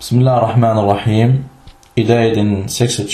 Bismillahirrahmanirrahim. I dag er den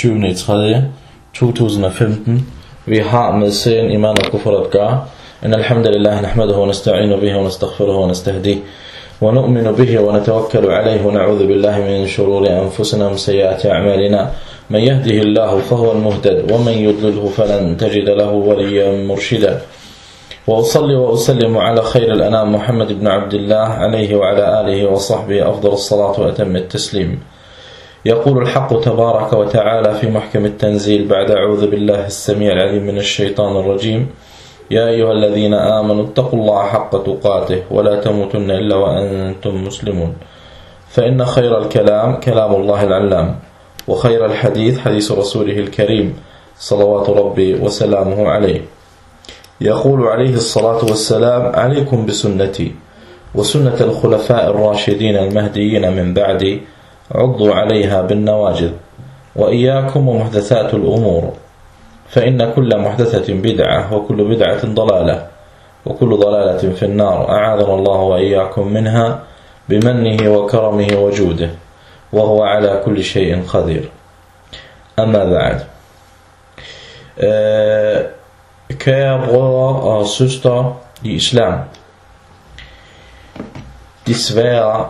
26.3.2015. Vi har med serien Iman og Kufr at gøre. إن الحمد لله نحمده ونستعين به ونستغفره ونستهديه ونؤمن به ونتوكل عليه ونعوذ بالله من شرور أنفسنا ومن سيئات أعمالنا من يهده الله فهو المهتد ومن يضلله فلن تجد له وليا مرشدا وأصلي وأسلم على خير الأنام محمد بن عبد الله عليه وعلى آله وصحبه أفضل الصلاة وأتم التسليم. يقول الحق تبارك وتعالى في محكم التنزيل بعد أعوذ بالله السميع العليم من الشيطان الرجيم: يا أيها الذين آمنوا اتقوا الله حق تقاته ولا تموتن إلا وأنتم مسلمون فإن خير الكلام كلام الله العلام وخير الحديث حديث رسوله الكريم صلوات ربي وسلامه عليه. يقول عليه الصلاة والسلام: عليكم بسنتي وسنة الخلفاء الراشدين المهديين من بعدي عضوا عليها بالنواجذ وإياكم ومحدثات الأمور فإن كل محدثة بدعة وكل بدعة ضلالة وكل ضلالة في النار أعاذنا الله وإياكم منها بمنه وكرمه وجوده وهو على كل شيء قدير. أما بعد. Kære brødre og søstre i islam, desværre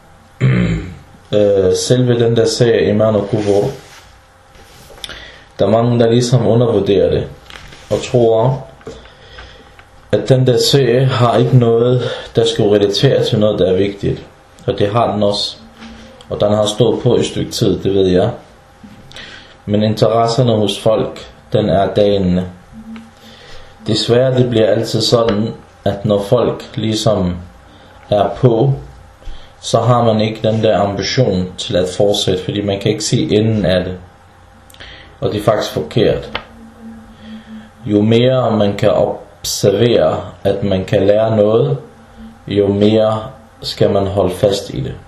selve den der serie Iman og Kufr, der er mange der ligesom undervurderer det og tror at den der serie har ikke noget der skal relatere til noget der er vigtigt, og det har den også, og den har stået på et stykke tid, det ved jeg, men interesserne hos folk den er dalende. Desværre det bliver altid sådan at når folk ligesom er på, så har man ikke den der ambition til at fortsætte, fordi man kan ikke se enden af det, og det er faktisk forkert. Jo mere man kan observere at man kan lære noget, jo mere skal man holde fast i det.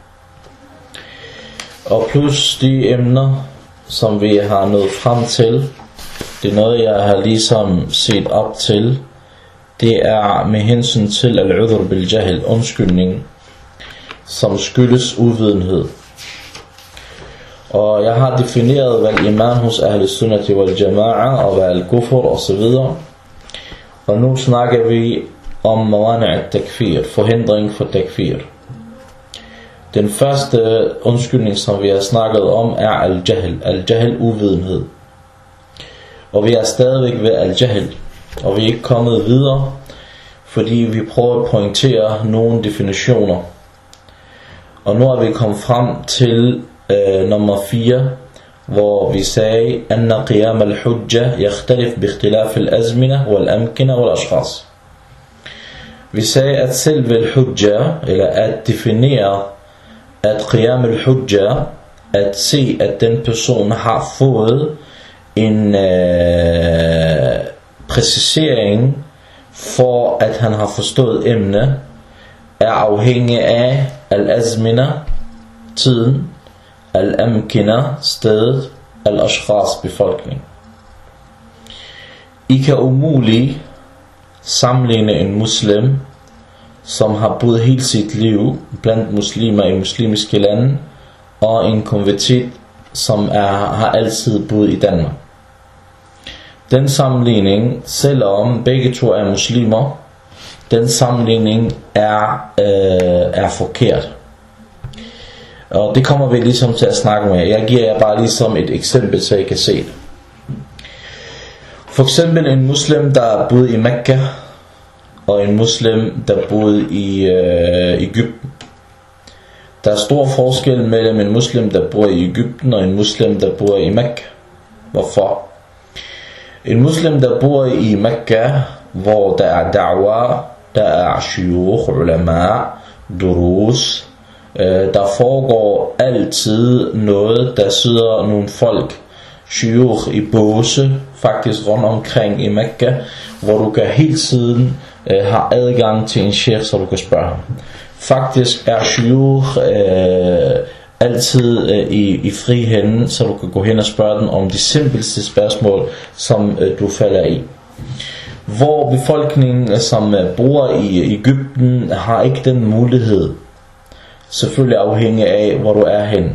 Og plus de emner som vi har nået frem til, det er noget jeg har ligesom set op til. Det er med hensyn til al-udhr bil-jahil, undskyldning som skyldes uvidenhed. Og jeg har defineret hvad iman hos Ahl Sunnati wal Jama'a og hvad al-Kufr og så videre. Og nu snakker vi om mawani' al-takfir, forhindring for takfir. Den første undskyldning som vi har snakket om er al-jahl, al-jahl uvidenhed. Og vi er stadigvæk ved al-jahl, og vi er ikke kommet videre, fordi vi prøver at pointere nogle definitioner. Og nu er vi kommet frem til nummer 4, hvor vi sagde anna qiyam al-hujja yakhtalif bi ikhtilaf al-azmina wal-amkina wal-ashkhas. Vi sagde at selve al-hujja, eller at definere at qiyam al-hujja, at se at den person har fået en præcisering for at han har forstået emne, er afhængig af al-azmina, tiden, al-amkina, stedet, al-ashkhas, befolkning. I kan umuligt sammenligne en muslim som har boet hele sit liv blandt muslimer i muslimske lande og en konvertit som har altid boet i Danmark. Den sammenligning, selvom begge to er muslimer, den sammenligning er forkert. Og det kommer vi ligesom til at snakke med. Jeg giver jer bare ligesom et eksempel, så I kan se det. For eksempel en muslim, der boede i Mekka, og en muslim, der boede i Egypten. Der er stor forskel mellem en muslim, der bor i Egypten, og en muslim, der bor i Mekka. Hvorfor? En muslim, der bor i Mekka, hvor der er da'wah, der er shuyukh, ulama, durus, der foregår altid noget, der sidder nogle folk, shuyukh i båse, faktisk rundt omkring i Mekka, hvor du kan hele tiden have adgang til en sheikh, så du kan spørge ham. Faktisk er shuyukh altid i fri hænden, så du kan gå hen og spørge dem om de simpelste spørgsmål, som du falder i. Hvor befolkningen, som bor i Egypten, har ikke den mulighed. Selvfølgelig afhængig af, hvor du er henne.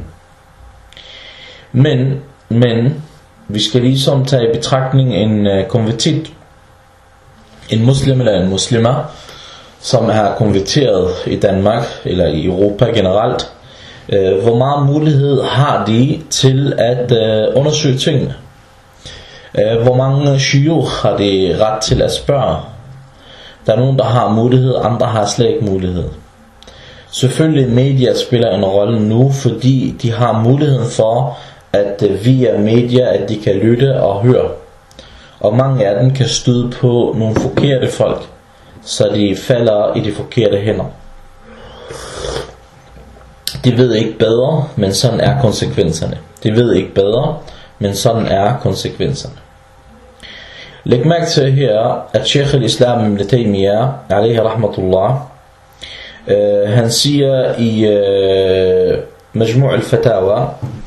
Men vi skal ligesom tage i betragtning en konvertit, en muslim eller en muslimer, som er konverteret i Danmark eller i Europa generelt. Hvor meget mulighed har de til at undersøge tingene? Hvor mange shuyukh har de ret til at spørge? Der er nogen, der har mulighed, andre har slet ikke mulighed. Selvfølgelig media spiller en rolle nu, fordi de har muligheden for at via media, at de kan lytte og høre. Og mange af dem kan støde på nogle forkerte folk, så de falder i de forkerte hænder. De ved ikke bedre, men sådan er konsekvenserne. De ved ikke bedre, men sådan er konsekvenserne. Læg mærke til her, at Sheikh al-Islam Ibn Taymiyyah, alayhi rahmatullah, han siger i Majmu' al-Fatawa,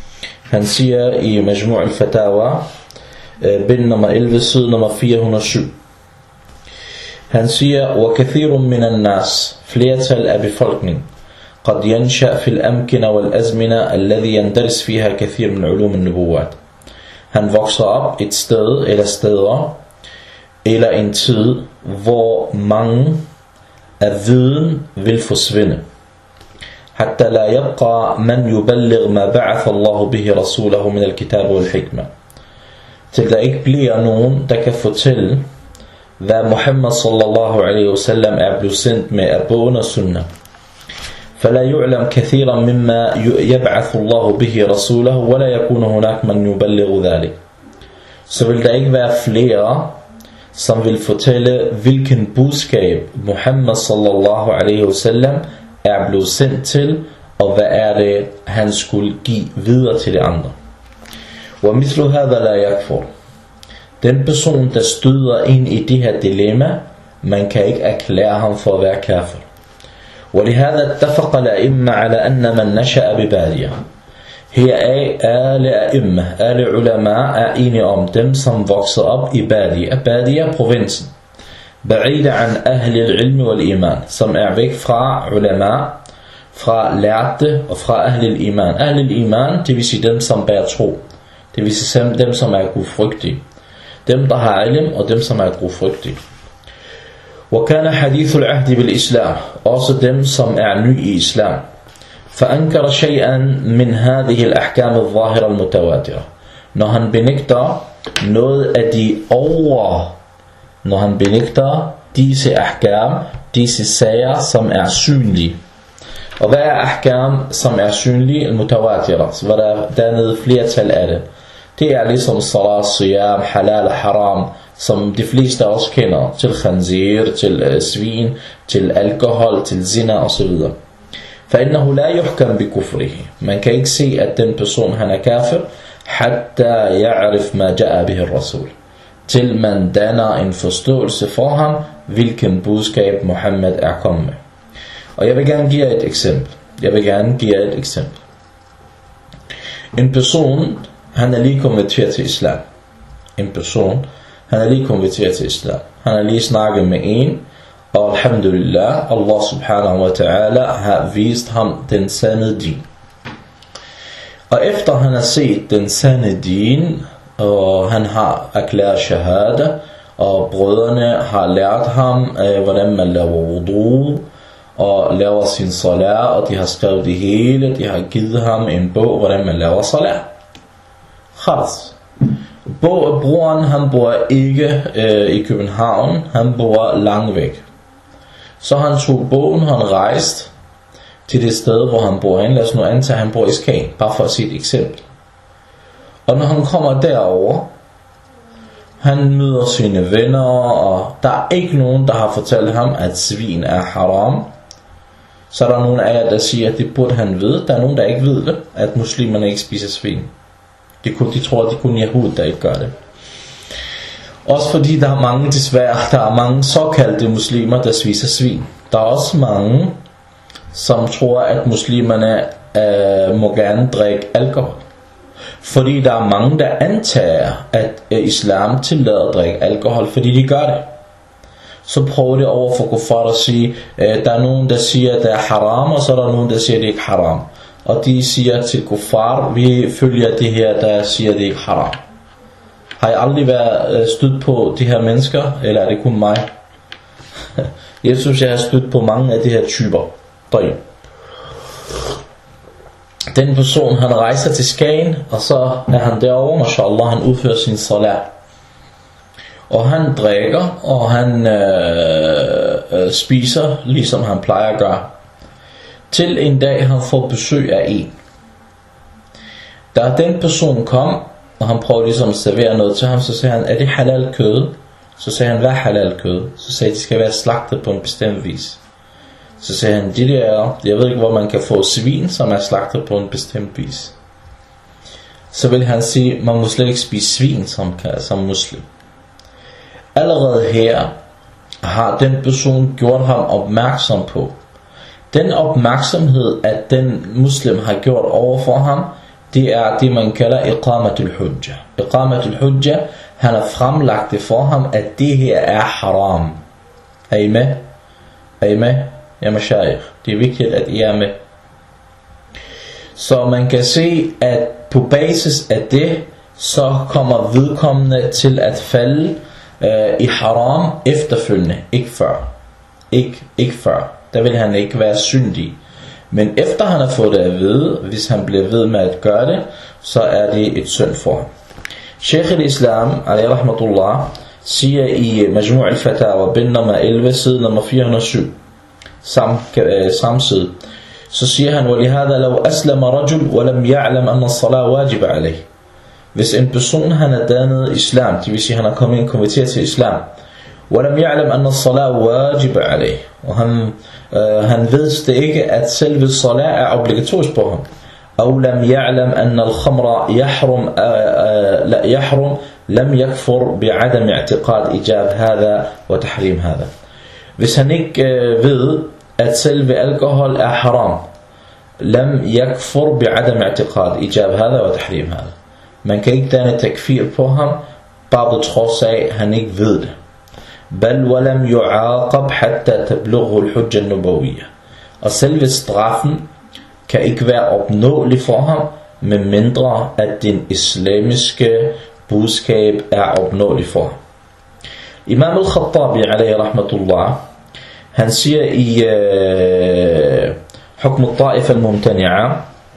bind nummer 11, side nummer 407. Han siger, وَكَثِيرٌ مِنَ النَّاسِ, flertal af befolkningen, قد ينشأ في الأمكنة والأزمنة الذي يندرس فيها كثير من علوم النبوات. Han vokser op et sted eller steder eller en tid, hvor mange af viden vil forsvinde. حتى لا يبقى من يبلغ ما بعث الله به رسوله من الكتاب والحكمة. Til der ikke bliver nogen, der kan fortælle, hvad Muhammad sallallahu alaihi wasallam er blevet sendt med af bogen og sunnah. فلا يعلم كثيرا مما يبعث الله به رسوله ولا يكون هناك من يبلغ ذلك. Så vil der ikke være flere, som vil fortælle, hvilken budskab Muhammad sallallahu alaihi wasallam er blevet sendt til, og hvad er det, han skulle give videre til de andre. وَمِثْلُ هَذَا لَا يَكْفُرُ. Den person, der støder ind i det her dilemma, man kan ikke erklære ham for at være kafir. ولهذا اتفق الأئمة على أن من نشأ ببادية. Heraf alle ulama er enige om dem, som vokser op i Badia. Badia provinsen. بعيد عن أهل العلم والإيمان, som er væk fra ulama, fra lærte og fra أهل الإيمان. أهل الإيمان, det vil sige dem, som bærer tro. Det vil sige dem, som er gudfrygtige. Dem, der har ilm, og dem, som er gudfrygtige. وكان حديث العهد بالإسلام, også dem, som er ny i islam. فأنكر شيئا من هذه الأحكام الظاهرة المتواترة. Når han benægter noget af de når han benægter disse ahkam, disse sager, som er synlige. Og hvad er ahkam, som er synlige? Al-mutawatira, så var der dernede flertal af det. Det er ligesom salat, siyam, halal og haram, som de fleste også kender, til khanzir, til svin, til alkohol, til zina osv. فإنه لا يحكم بكفره. Man kan ikke se, at den person han er kafir, حتى يعرف ما جاء به الرسول. Til man danner en forståelse for ham, hvilken budskab Muhammad er kommet med. Og jeg vil gerne give jer et eksempel. En person, han er lige konverteret til islam. Han har lige snakket med en, og alhamdulillah, Allah subhanahu wa ta'ala har vist ham den sande din. Og efter han har set den sande din, og han har erklæret shahada, og brødrene har lært ham, hvordan man laver wudu, og laver sin salat, og de har skrevet det hele, de har givet ham en bog, hvordan man laver salat. Khalas. Broren, han bor ikke i København, han bor langt væk. Så han tog bogen, han rejste til det sted, hvor han bor hen. Lad os nu antage, at han bor i Skagen, bare for at sige et eksempel. Og når han kommer derover, han møder sine venner, og der er ikke nogen, der har fortalt ham, at svin er haram. Så er der nogen af jer, der siger, at det burde han vide. Der er nogen, der ikke ved det, at muslimerne ikke spiser svin. De tror, at det kun er Yahud, der ikke gør det. Også fordi der er mange, desværre, der er mange såkaldte muslimer, der spiser svin. Der er også mange, som tror, at muslimerne må gerne drikke alkohol. Fordi der er mange, der antager, at islam tillader at drikke alkohol, fordi de gør det. så prøver de over for kuffar at sige, der er nogen, der siger, at det er haram, og så er der nogen, der siger, at det ikke er haram. Og de siger til kuffar, vi følger det her, der siger, at det ikke er haram. Har I aldrig været stødt på de her mennesker, eller er det kun mig? Jeg synes, jeg har stødt på mange af de her typer. Den person, han rejser til Skagen, og så er han derovre, mashallah, han udfører sin salat. Og han drikker, og han spiser, ligesom han plejer at gøre. Til en dag, han får besøg af en. Da den person kom, og han prøver ligesom at servere noget til ham, så siger han, er det halal kød? Så siger han, hvad er halal kød? Så siger han, de skal være slagtet på en bestemt vis. Så siger han, det der, jeg ved ikke, hvor man kan få svin, som er slagtet på en bestemt vis. Så vil han sige, man må slet ikke spise svin som muslim. Allerede her har den person gjort ham opmærksom på. Den opmærksomhed, at den muslim har gjort over for ham, det er det, man kalder iqamatul hujja. Iqamatul hujja, han har fremlagt det for ham, at det her er haram. Er I med? Er I med? Ja, mashayikh. Det er vigtigt, at I er med. Så man kan se, at på basis af det, så kommer vedkommende til at falde i haram efterfølgende, ikke før. Ikke før. Der vil han ikke være syndig. Men efter han har fået det at vide, hvis han bliver ved med at gøre det, så er det et synd for ham. Sheikh al-Islam, alayhi rahmatullah, siger i Majmu' al-Fatawa, bind nummer 11, side nummer 407, samme side, så siger han, وَلِهَذَا لَوْ أَسْلَمَ رَجُلْ وَلَمْ يَعْلَمْ أَنَّ الصَّلَاةَ وَاجِبَ عَلَيْهِ. Hvis en person, han er dannet islam, det vil sige, han er kommet ind og konverteret til islam, وَلَمْ يَعْلَمْ أَنَّ الصَّلَاةَ وَاجِبَ عَلَيْهِ, og han ved det ikke, at selve salat er obligatorisk på ham. أو لم يعلم أن الخمر يحرم لم يكفر بعدم اعتقاد إيجاب هذا وتحريم هذا. Hvis han ikke ved, at selve alkohol er haram, لم يكفر بعدم اعتقاد إيجاب هذا وتحريم هذا. Man kan ikke danne takfir på ham, bare på trods af, at han ikke ved det. بل ولم يعاقب حتى تبلغه الحجة النبوية. Og selve straffen kan ikke være opnåelig for ham, med mindre at den islamiske budskab er opnåelig for ham. Imam al-Khattabi, alayhi rahmatullah, han siger i حكم الطائفة الممتنعة,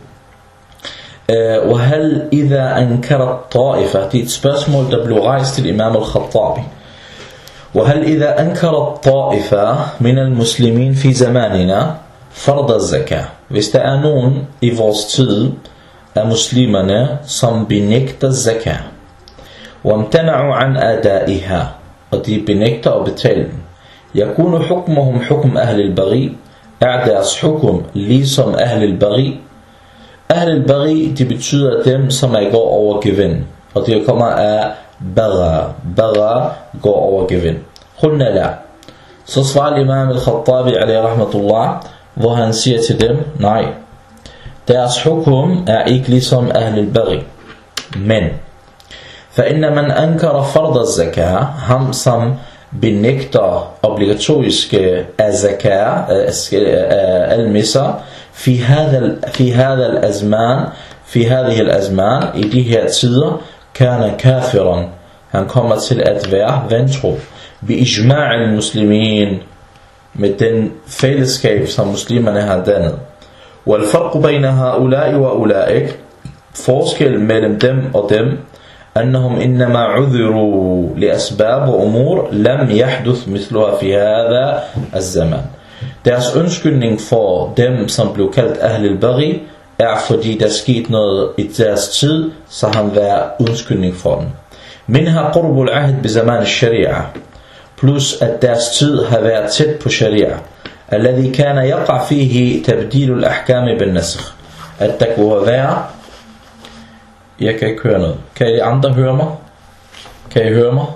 وهل إذا أنكرت طائفة, det er et spørgsmål, der blev rejst til Imam al-Khattabi, وهل إذا أنكرت طائفة من المسلمين في زماننا فرض الزكاة. Hvis der er nogen i vores tid af muslimerne, som benægter zakat, وامتنعوا عن أدائها, og de benægter at betale den, يكون حكمهم حكم أهل البغي, er deres hukum ligesom أهل البغي. أهل البغي, det betyder dem, som er går over gevind, og det kommer af baga, går over gevind. قلنا لا. Så svarer Imam al-Khattabi, alayhi rahmatullah, hvor han siger til dem, nej, deres hukum er ikke ligesom Ahl al-Baghi. Men فإن من أنكر فرض الزكاة, ham som benægter obligatoriske zakat, al-misa, في هذا الأزمان, i de her tider, كان كافرا, han kommer til at være vantro, بإجماع المسلمين, med den fællesskab, som muslimerne har dannet. والفرق بين هؤلاء وأولئك, forskel mellem dem og dem, أنهم إنما عذروا لأسباب وأمور لم يحدث مثلها في هذا الزمان. Deres undskyldning for dem, som blev kaldt Ahl al-Baghi, er fordi der skete noget i deres tid, så han var undskyldning for dem. منها قرب العهد بزمان الشريعة, plus at deres tid har været tæt på sharia, الذي كان يقع فيه تبديل الأحكام بالنسخ, at der kunne være, jeg kan ikke høre noget, kan I andre høre mig? Kan I høre mig?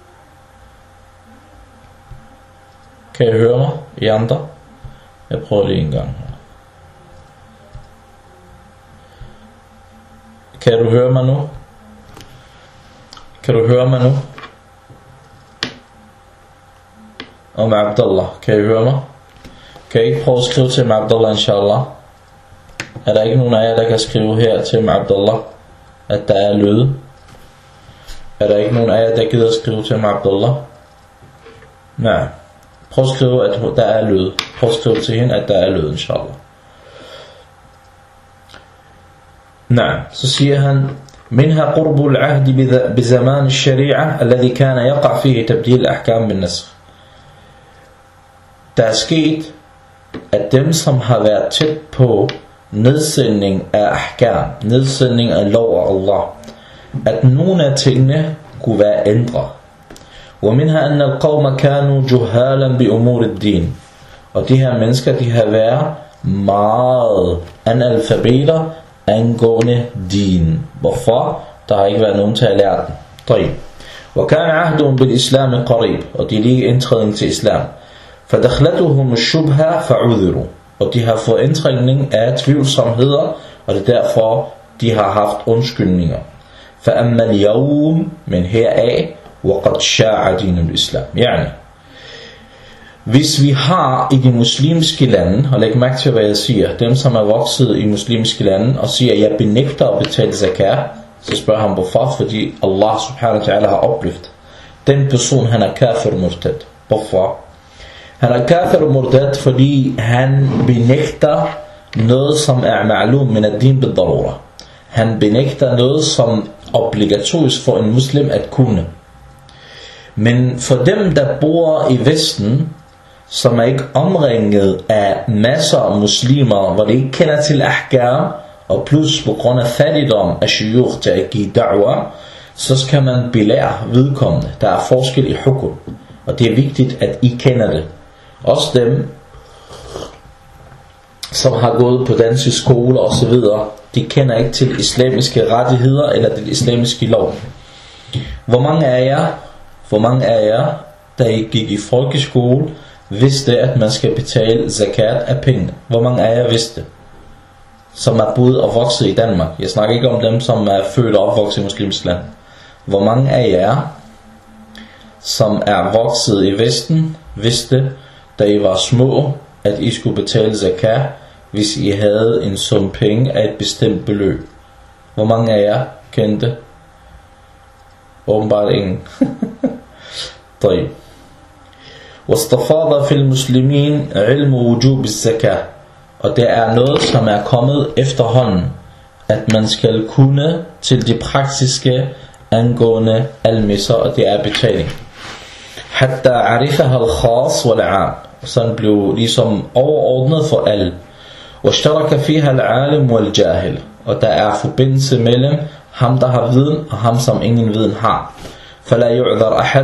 Kan I høre mig? I andre? Jeg prøver lige en gang. Kan du høre mig nu? Kan du høre mig nu? og med Abdullah. Kan I høre mig? Kan I ikke prøve at skrive til mig Abdullah, inshallah? Er der ikke nogen af jer, der kan skrive her til mig Abdullah, at der er lyd? Er der ikke nogen af jer, der gider at skrive til mig Abdullah? Nej. Prøv at skrive, at der er lyd. Prøv at skrive til hende, at der er lyd, inshallah. Nej, så siger han, منها قرب العهد بزمان الشريعة الذي كان يقع فيه تبديل الأحكام بالنسخ. Der er sket, at dem, som har været tæt på nedsætning af ahkam, nedsætning af lov af Allah, at nogle af tingene kunne være ændret. ومنها أن القوم كانوا جهالا بأمور الدين. Og de her mennesker, de har været meget analfabeter angående din. Hvorfor? Der har ikke været nogen til at lære den. طيب. وكان عهدهم بالإسلام قريب. Og de er lige indtrædning til islam. فدخلتهم الشبهة فعذروا. Og de har fået indtrængning af tvivlsomheder, og det er derfor, de har haft undskyldninger. فأما اليوم من heraf وقد شاع دين الإسلام. يعني, hvis vi har i de muslimske lande, og læg mærke til hvad jeg siger, dem som er vokset i muslimske lande, og siger, jeg benægter at betale zakat, så spørger han hvorfor, fordi Allah subhanahu wa ta'ala har opløftet. Den person, han er kafir murtad. Hvorfor? Han er kafir murtad, fordi han benægter noget, som er ma'lum min ad-din bid-darura. Han benægter noget, som obligatorisk for en muslim at kunne. Men for dem, der bor i Vesten, som er ikke omringet af masser af muslimer, hvor de ikke kender til ahkam, og plus på grund af fattigdom af shuyukh til at give da'wah, så skal man belære vedkommende. Der er forskel i hukum, og det er vigtigt, at I kender det. Også dem, som har gået på danske skoler og så videre, de kender ikke til islamiske rettigheder eller til islamiske lov. Hvor mange af jer, der I gik i folkeskole, vidste, at man skal betale zakat af penge? Hvor mange af jer vidste, som er boet og vokset i Danmark? Jeg snakker ikke om dem, som er født og opvokset i muslimsk land. Hvor mange af jer, som er vokset i Vesten, vidste, da I var små, at I skulle betale zakat, hvis I havde en sum penge af et bestemt beløb? Hvor mange af jer kendte? Åbenbart ingen. طيب. واستفاض في المسلمين علم وجوب الزكاة. Og det er noget, som er kommet efterhånden, at man skal kunne til de praktiske angående al-misr, og det er betaling. حتى عرفها الخاص والعام. Sådan blev ligesom overordnet for alle. واشترك فيها العالم والجاهل. Og der er forbindelse mellem ham, der har viden, og ham, som ingen viden har. فلا يعذر أحد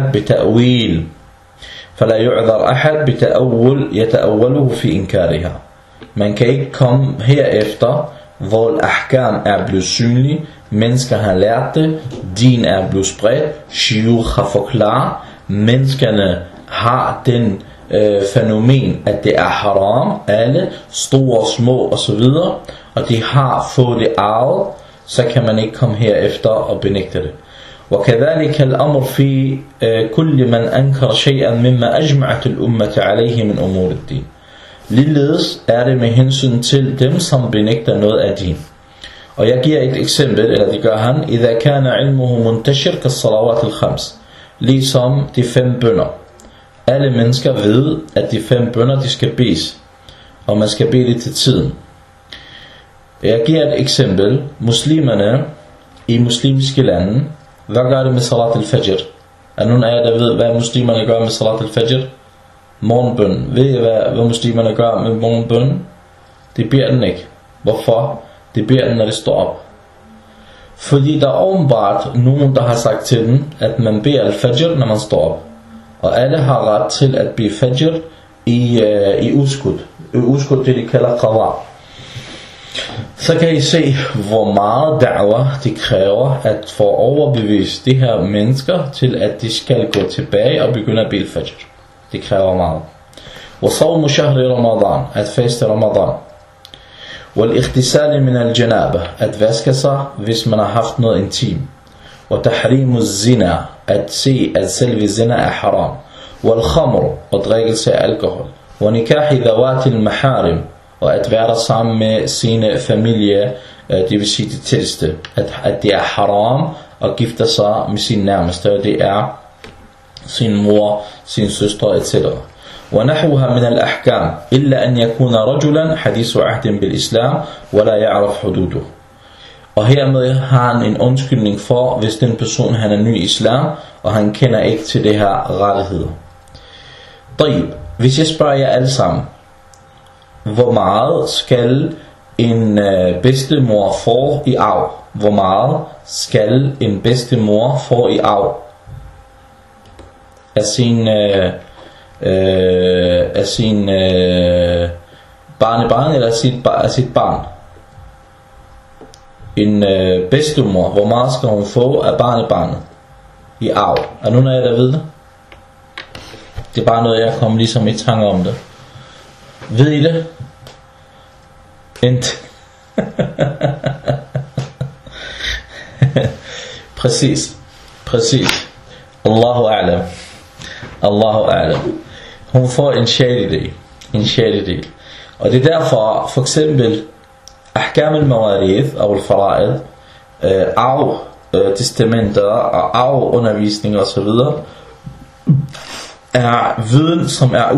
بتأول يتأوله في إنكارها. Man kan ikke komme herefter, hvor ahkam er blevet synlig, mennesker har lært det, din er blevet spredt, shuyukh har forklaret, menneskerne har den fænomen, at det er haram, alle, store og små osv., og de har fået det arvet, så kan man ikke komme herefter og benægte det. وكذلك الأمر في كل من أنكر شيئا مما أجمعت الأمة عليه من أمور الدين. Ligeledes er det med hensyn til dem, som benægter noget af din. Og jeg giver et eksempel, eller det gør han, إذا كان علمه منتشر كالصلوات الخمس. Ligesom de 5 bønner. Alle mennesker ved, at de 5 bønner, de skal bedes, og man skal bede det til tiden. Jeg giver et eksempel. Muslimerne i muslimske lande, hvad gør det med salat al-fajr? Er nogen af jer, der ved, hvad muslimerne gør med salat al-fajr? Morgenbøn. Ved I, hvad muslimerne gør med morgenbøn? De beder den ikke. Hvorfor? De beder den, når det står op. Fordi der er åbenbart nogen, der har sagt til dem, at man beder al-fajr, når man står op. Og alle har ret til at bede fajr i udskud. Udskud, det de kalder qada. Så kan I se, hvor meget da'wah de kræver at få overbevise de her mennesker til, at de skal gå tilbage og begynde at bede fajr. Det kræver meget. وصوم شهر رمضان, at faste Ramadan. والاغتسال من الجنابة, at vaske sig, hvis man har haft noget intim. وتحريم الزنا, at se, at selve zina er haram. والخمر og drikkelse af alkohol, ونكاح ذوات المحارم og at være der sammen med sine familie, det vil sige de tætteste, at det er haram at gifte sig med sin nærmeste, og det er sin mor, sin søster, etc. ونحوها من الأحكام إلا أن يكون رجلا حديث عهد بالإسلام ولا يعرف حدوده. Og hermed har han en undskyldning for, hvis den person han er ny i islam, og han kender ikke til det her rettigheder. طيب, hvis jeg spørger jer alle sammen, hvor meget skal en bedstemor få i arv? Hvor meget skal en bedstemor få i arv af sin barnebarn eller af sit barn? En bedstemor, hvor meget skal hun få af barnebarnet i arv? Er nogen af jer, der ved det? Det er bare noget, jeg kommer ligesom i tanke om det. Ved I det? Præcis. Allahu a'lam. Hun får en sjældedel. Og det er derfor, for eksempel, ahkam al-mawarith, og al-fara'id, arv, testamenter og arvundervisning og så videre, er viden, som er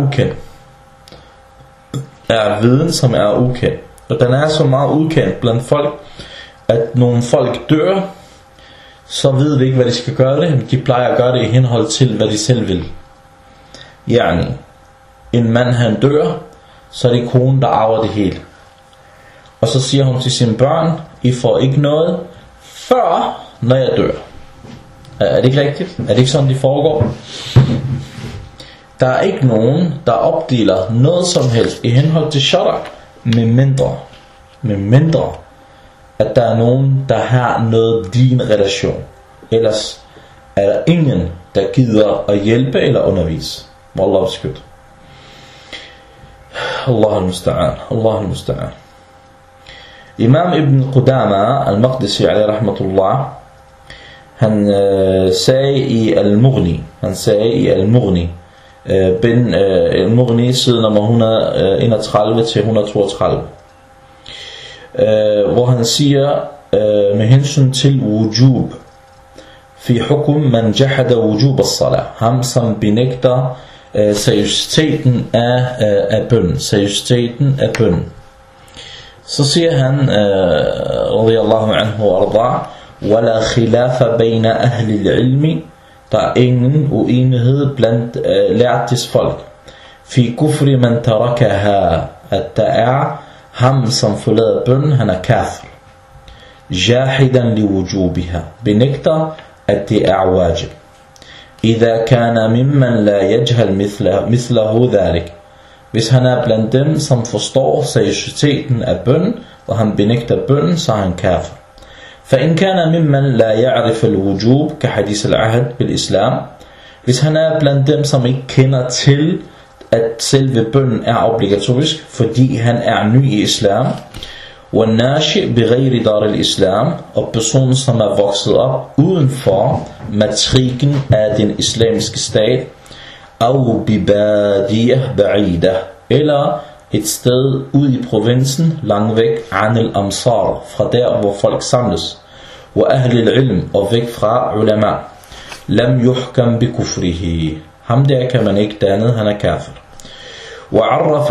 ukendt. Og den er så meget ukendt blandt folk, at nogle folk dør, så ved vi ikke, hvad de skal gøre det. De plejer at gøre det i henhold til, hvad de selv vil. Yani, en mand han dør, så er det konen, der arver det hele. Og så siger hun til sine børn, I får ikke noget, før når jeg dør. Er det ikke rigtigt? Er det ikke sådan, det foregår? Der er ikke nogen, der opdeler noget som helst i henhold til shara, med mindre, at der er nogen, der har noget din relation. Ellers er der ingen, der gider at hjælpe eller undervise. Wallahu beskyt. Allahu musta'an. Imam Ibn Qudama al-Maqdisi alayhi rahmatullah, han sagde i Al-Mughni, Ben Al-Mughni, side nummer 131 til 132, hvor han siger med hensyn til wujub fi hukum man jahada wujub as-salah, ham som benægter seriøsiteten af bøn, så siger han radiyallahu anhu wa arda, wala khilafa bayna ahli al-ilmi, der er ingen uenighed blandt lærtes folk, fi kufri man tarakaha, at der er ham som forlader bøn, han er kafir, jahidan li wujubiha, benægter at det er wajib, idha kana mimman la yajhal mithlahu dhalik, hvis han er blandt dem som forstår seriøsiteten af bøn, og han benægter bøn, så er han kafir. فإن كان ممن لا يعرف الوجوب كحديث العهد بالإسلام, hvis han er blandt dem som ikke kender til at selve bønnen er obligatorisk, fordi han er ny i islam, والناشئ بغير دار الإسلام, og personen som er vokset op uden for matrikken af den islamiske stat, أو ببادية بعيدة, eller et sted ude i provinsen, langt væk, عن الأمصار, fra der hvor folk samles, وأهل العلم, og væk fra ulama, لم يحكم بكفره, ham der kan man ikke danne, han er kafir. وعرف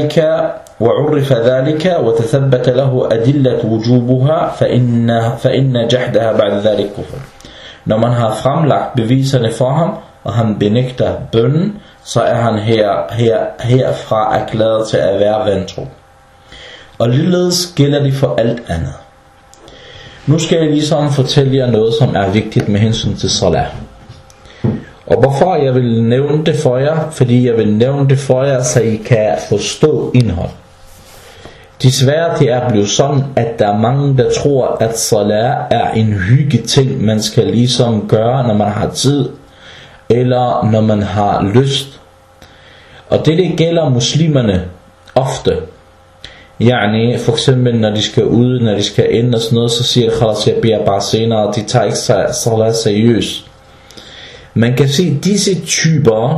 ذلك وتثبت له أدلة وجوبها فإن جحدها بعد ذلك كفر. Når man har fremlagt beviserne for ham, og han benægter bønnen, så er han herfra erklæret til at være vantro. Og ligeledes gælder det for alt andet. Nu skal jeg ligesom fortælle jer noget, som er vigtigt med hensyn til salat. Og hvorfor jeg vil nævne det for jer? Fordi jeg vil nævne det for jer, så I kan forstå indhold. Desværre det er blevet sådan, at der er mange, der tror, at salat er en hyggeting, man skal ligesom gøre, når man har tid, eller når man har lyst. Og det gælder muslimerne ofte. Yani, for eksempel når de skal ud, når de skal ind og sådan noget, så siger de, khalas, jeg beder bare senere, og de tager ikke salat seriøst. Man kan se, disse typer,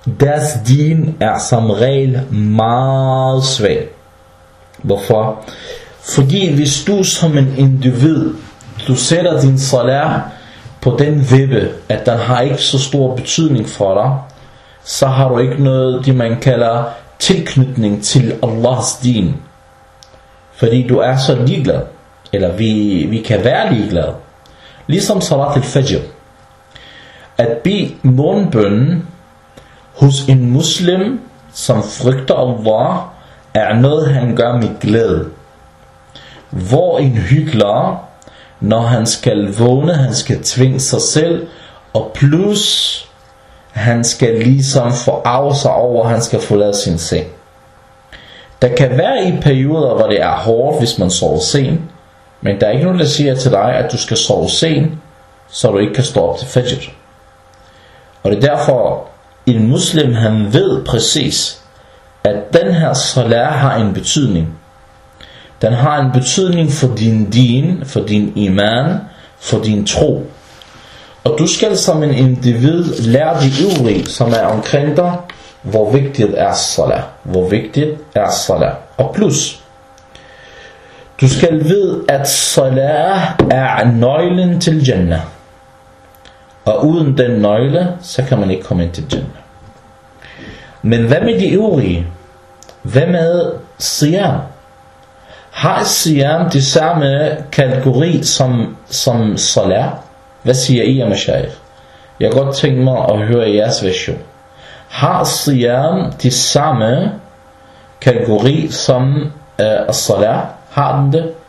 deres din er som regel meget svag. Hvorfor? Fordi hvis du som en individ, du sætter din salat på den vippe, at den har ikke så stor betydning for dig, så har du ikke noget, det man kalder tilknytning til Allahs din. Fordi du er så ligeglad, eller vi kan være ligeglade. Ligesom salat al-fajr. At bede morgenbønnen hos en muslim, som frygter Allah, er noget han gør med glæde. Hvor en hyggelig, når han skal vågne, han skal tvinge sig selv, og plus han skal ligesom forarve sig over, at han skal forlade sin seng. Der kan være i perioder, hvor det er hårdt, hvis man sover sent, men der er ikke nogen, der siger til dig, at du skal sove sent, så du ikke kan stå op til fajr. Og det er derfor, en muslim han ved præcis, at den her salat har en betydning. Den har en betydning for din din, for din iman, for din tro. Og du skal som en individ lære de øvrige, som er omkring dig, hvor vigtigt er salat. Hvor vigtigt er salat. Og plus, du skal vide, at salat er nøglen til Jannah. Og uden den nøgle, så kan man ikke komme ind til Jannah. Men hvad med de øvrige? Hvad med siyam? Har siyam det samme kategori som salat? Hvad siger I, mashayikh? Jeg kan godt tænke mig at høre jeres version. Har siyam det samme kategori som salat? Har den det?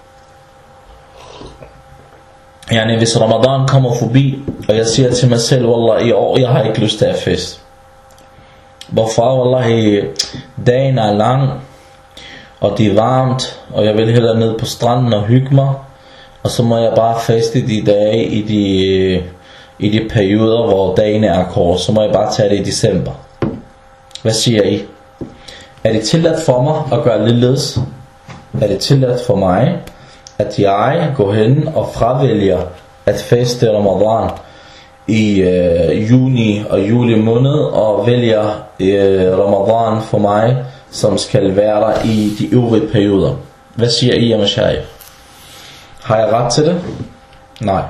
Yani hvis Ramadan kommer forbi, og jeg siger til mig selv, wallah, i år, jeg har ikke lyst til at feste. Hvorfor? Wallahi, dagen er lang, og det er varmt, og jeg vil hellere ned på stranden og hygge mig, og så må jeg bare feste de dage i de perioder, hvor dagen er kort, så må jeg bare tage det i december. Hvad siger I? Er det tilladt for mig at gøre lidt ledes? Er det tilladt for mig, at jeg går hen og fravælger at feste Ramadan i juni og juli måned, og vælger Ramadan for mig, som skal være der i de øvrige perioder? Hvad siger I, mashayikh? Har jeg ret til det? Nej.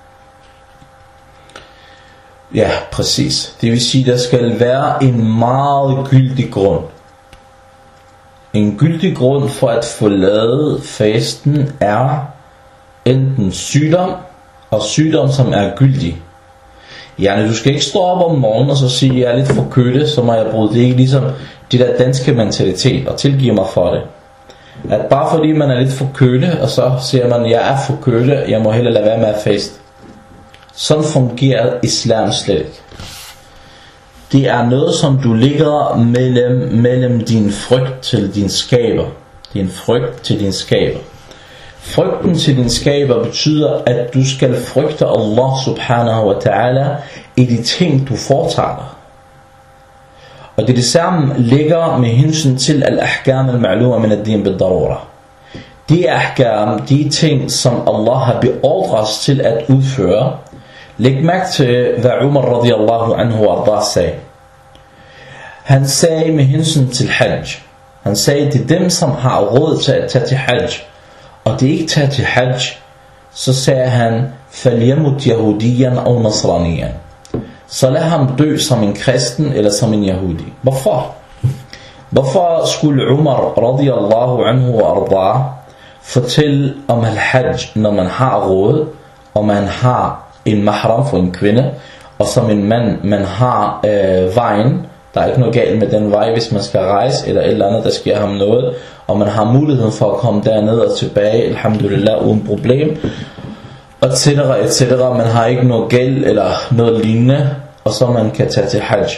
Ja, præcis. Det vil sige, der skal være en meget gyldig grund. En gyldig grund for at forlade fasten er enten sygdom, og sygdom som er gyldig. Ja, du skal ikke stå op om morgenen og så sige, at jeg er lidt forkølet, så må jeg bruge det. Ikke ligesom det der danske mentalitet, og tilgive mig for det. At bare fordi man er lidt forkølet, og så siger man, at jeg er forkølet, jeg må hellere lade være med at faste. Sådan fungerer islam slet ikke. Det er noget, som du ligger mellem din frygt til din skaber. Din frygt til din skaber. Frygten til din skaber betyder, at du skal frygte Allah subhanahu wa ta'ala i de ting, du foretager dig. Og det samme ligger med hensyn til al-ahkam al-ma'luma min ad-din bil-darura. De ahkam, de ting, som Allah har beordret os til at udføre. Læg mærke til, hvad Umar radiyallahu anhu arda sagde. Han sagde med hensyn til hajj. Han sagde til dem, som har råd til at tage til hajj, og det ikke tager til hajj, så sagde han, فَلْيَمُتْ يَهُدِيًّا أَوْ نَصْرَانِيًّا. Så lad ham dø som en kristen eller som en yahudi. Hvorfor? Hvorfor skulle Umar radiyallahu anhu arda fortælle om al-hajj, når man har råd, og man har en mahram for en kvinde, og som en mand, man har vejen. Der er ikke noget galt med den vej, hvis man skal rejse, eller et eller andet, der sker ham noget, og man har muligheden for at komme derned og tilbage, alhamdulillah, uden problem, etc., etc. Man har ikke noget gæld, eller noget lignende, og så man kan tage til hajj.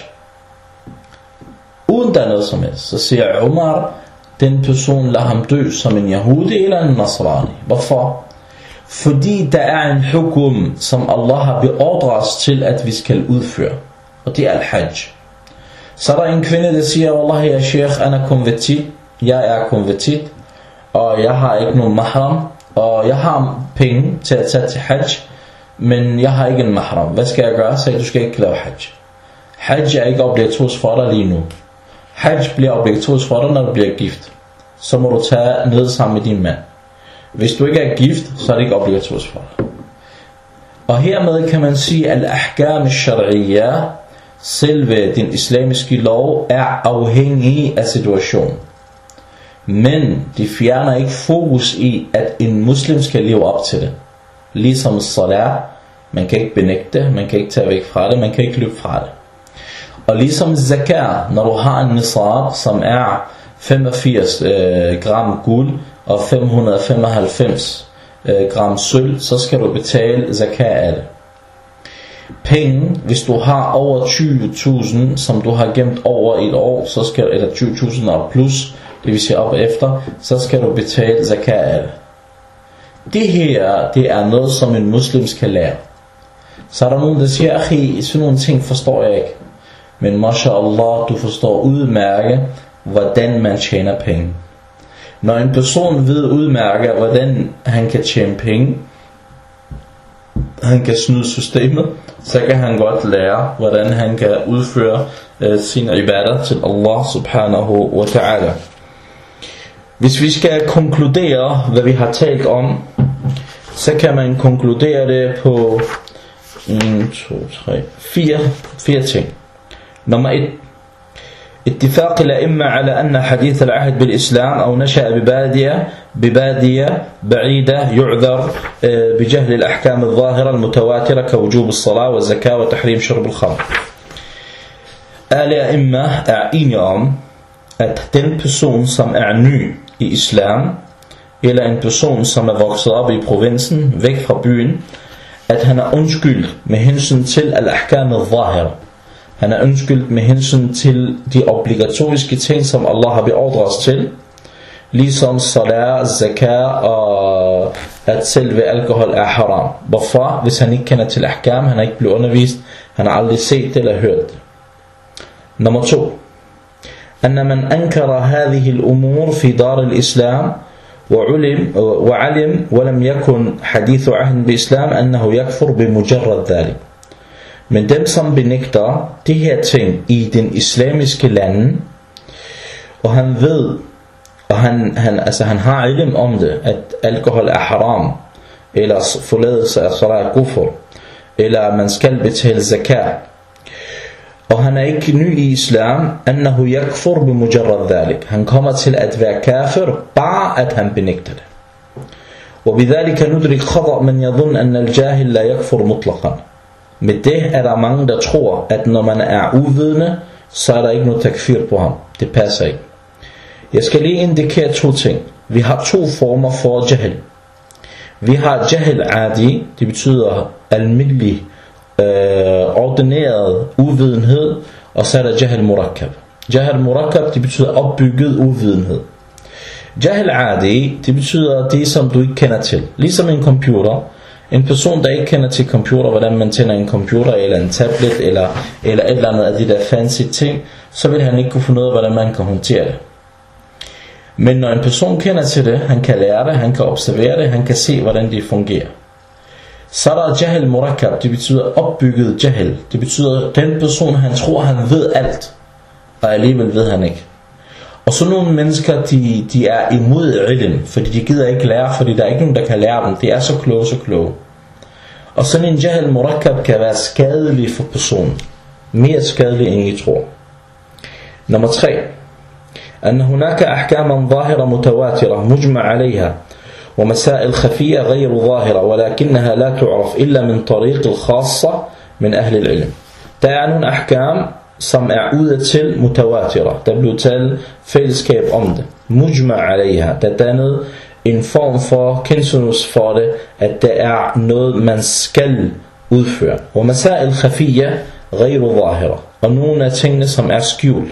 Uden der er noget som helst, så siger Umar, den person lader ham dø som en yahudi eller en nasrani. Hvorfor? Fordi der er en hukum, som Allah har beordret os til, at vi skal udføre. Og det er al-hajj. Så er der en kvinde, der siger, Wallahi ya sheikh, ana konvertit. Jeg er konvertit, og jeg har ikke nogen mahram, og jeg har penge til at tage til hajj, men jeg har ikke en mahram. Hvad skal jeg gøre? Så du skal ikke lave hajj. Hajj er ikke obligatorisk for dig lige nu. Hajj bliver obligatorisk for dig, når du bliver gift. Så må du tage ned sammen med din mand. Hvis du ikke er gift, så er det ikke obligatorisk for dig. Og hermed kan man sige, at al-ahkam al-shar'iyya, selve den islamiske lov, er afhængig af situationen. Men de fjerner ikke fokus i, at en muslim skal leve op til det. Ligesom salat, man kan ikke benægte det, man kan ikke tage væk fra det, man kan ikke løbe fra det. Og ligesom zakat, når du har en nisab, som er 85 gram guld og 595 gram sølv, så skal du betale zakat af det. Penge, hvis du har over 20.000, som du har gemt over et år, så skal, eller 20.000 og plus, det vil sige op efter, så skal du betale zakat af det. Det her, det er noget, som en muslim skal lære. Så er der nogen, der siger, akhi, sådan nogle ting forstår jeg ikke. Men mashallah, du forstår udmærket, hvordan man tjener penge. Når en person ved udmærket, hvordan han kan tjene penge, han kan snyde systemet, så kan han godt lære, hvordan han kan udføre sine ibadah til Allah subhanahu wa ta'ala. Hvis vi skal konkludere, hvad vi har talt om, så kan man konkludere det på 4 ting. Nummer 1. اتفاق الأئمة على أن حديث العهد بالإسلام أو نشأ ببادية بعيدة يعذر بجهل الأحكام الظاهرة المتواترة كوجوب الصلاة والزكاة وتحريم شرب الخمر. Alle أئمة er enige om, at den person, som er ny i islam, eller en person, som er vokset op i provinsen, væk fra byen, at han er undskyldt med hensyn til al-ahkam al-zahira. Han er undskyldt med hensyn til de obligatoriske ting, som Allah har beordret os til, ligesom salat, zakat og at selve alkohol er haram. Hvorfor? Hvis han ikke kender til ahkam, han har ikke blevet undervist, han har aldrig set det eller hørt det. Nummer 2. أن من أنكر هذه الأمور في دار الإسلام وعلم ولم يكن حديث عهد بإسلام أنه يكفر بمجرد ذلك. Men dem, som benægter de her ting i den islamiske lande, og han ved, og han har ilm om det, at alkohol er haram, eller forladelse af salat kufr, eller man skal betale zakat, og han er ikke ny i islam, annahu yakfur bimujarrad dhalik. Han kommer til at være kafir, bare at han benægter det. وبذلك ندرك خطأ من يظن أن الجاهل لا يكفر مطلقا. Med det er der mange, der tror, at når man er uvidende, så er der ikke noget takfir på ham. Det passer ikke. Jeg skal lige indikere 2 ting. Vi har 2 former for jahil. Vi har jahil adi, det betyder almindelig, ordineret uvidenhed, og så er der jahil murakkab. Jahil murakkab, det betyder opbygget uvidenhed. Jahil adi, det betyder det, som du ikke kender til. Ligesom en computer. En person, der ikke kender til computer, hvordan man tænder en computer, eller en tablet, eller et eller andet af de der fancy ting, så vil han ikke kunne finde ud af, hvordan man kan håndtere det. Men når en person kender til det, han kan lære det, han kan observere det, han kan se, hvordan det fungerer. Så er der jahil murakkab, det betyder opbygget jahil. Det betyder, den person, han tror, han ved alt, og alligevel ved han ikke. Og så nogle mennesker, de er imod ilm, fordi de gider ikke lære, fordi der er ikke nogen, der kan lære dem. De er så kloge. Og sådan en jahil murakkab kan være skadelig for personen. Mere skadelig, end I tror. Nummer 3. أن هناك أحكاما ظاهرة متواترة مجمع عليها ومسائل خفية غير ظاهرة ولكنها لا تعرف إلا من طريق الخاصة من أهل العلم. Der er nogle ahkam, som er udadtil mutawatira. Der blev talt fællesskab om det. Mujma alayha. Der dannet en form for konsensus for det, at det er noget, man skal udføre. Og masail khafiyya ghayru zahira. Og nogle af tingene, som er skjult.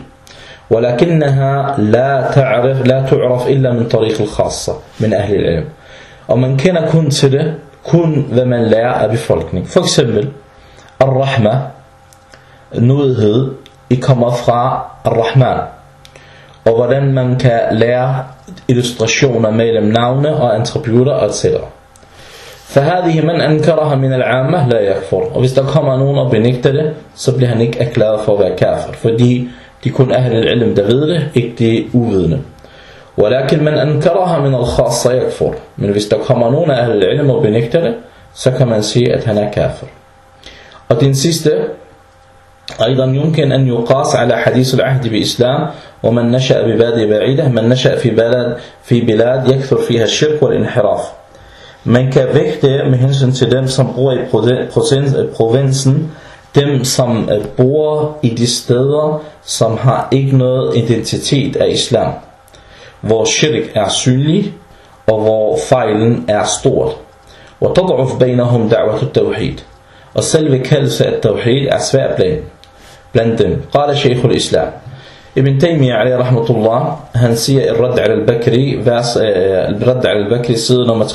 ولكنها لا تعرف إلا من طريق الخاصة من أهل العلم. Og man kender kun til det, kun hvad man lærer af befolkningen. For eksempel, al-rahma, nådighed, det kommer fra al-rahman. Og hvordan man kan lære illustrationer mellem navne og attributter etc. فهذه من أنكرها من العامة لا يكفر. Og hvis der kommer nogen og benægter det, så bliver han ikke erklæret for at være kafir, fordi de kun ahl al-ilm, der ved det, ikke de uvidende. ولكن من أنكرها من الخاصة يكفر. Men hvis der kommer nogen af ahl al-ilm og benægter det, så kan man sige, at han er kafir. Og den sidste, أيضا يمكن أن يقاس على حديث العهد بإسلام ومن نشأ ببلاد بعيدة من نشأ في بلاد يكثر فيها الشرك والانحراف. Man kan vægte med hensyn til dem, som bor i provinsen, dem, som bor i de steder, som har ikke noget identitet af islam, hvor shirk er synlig, og hvor fejlen er stort. وتضعف بينهم دعوة التوحيد. Og selve kaldelse af tawhid er svært blandt dem. قال شيخ الإسلام Ibn Taymiyyah alayhi rahmatullah, han siger i Radd al-Bakri, Radd al-Bakri, side nummer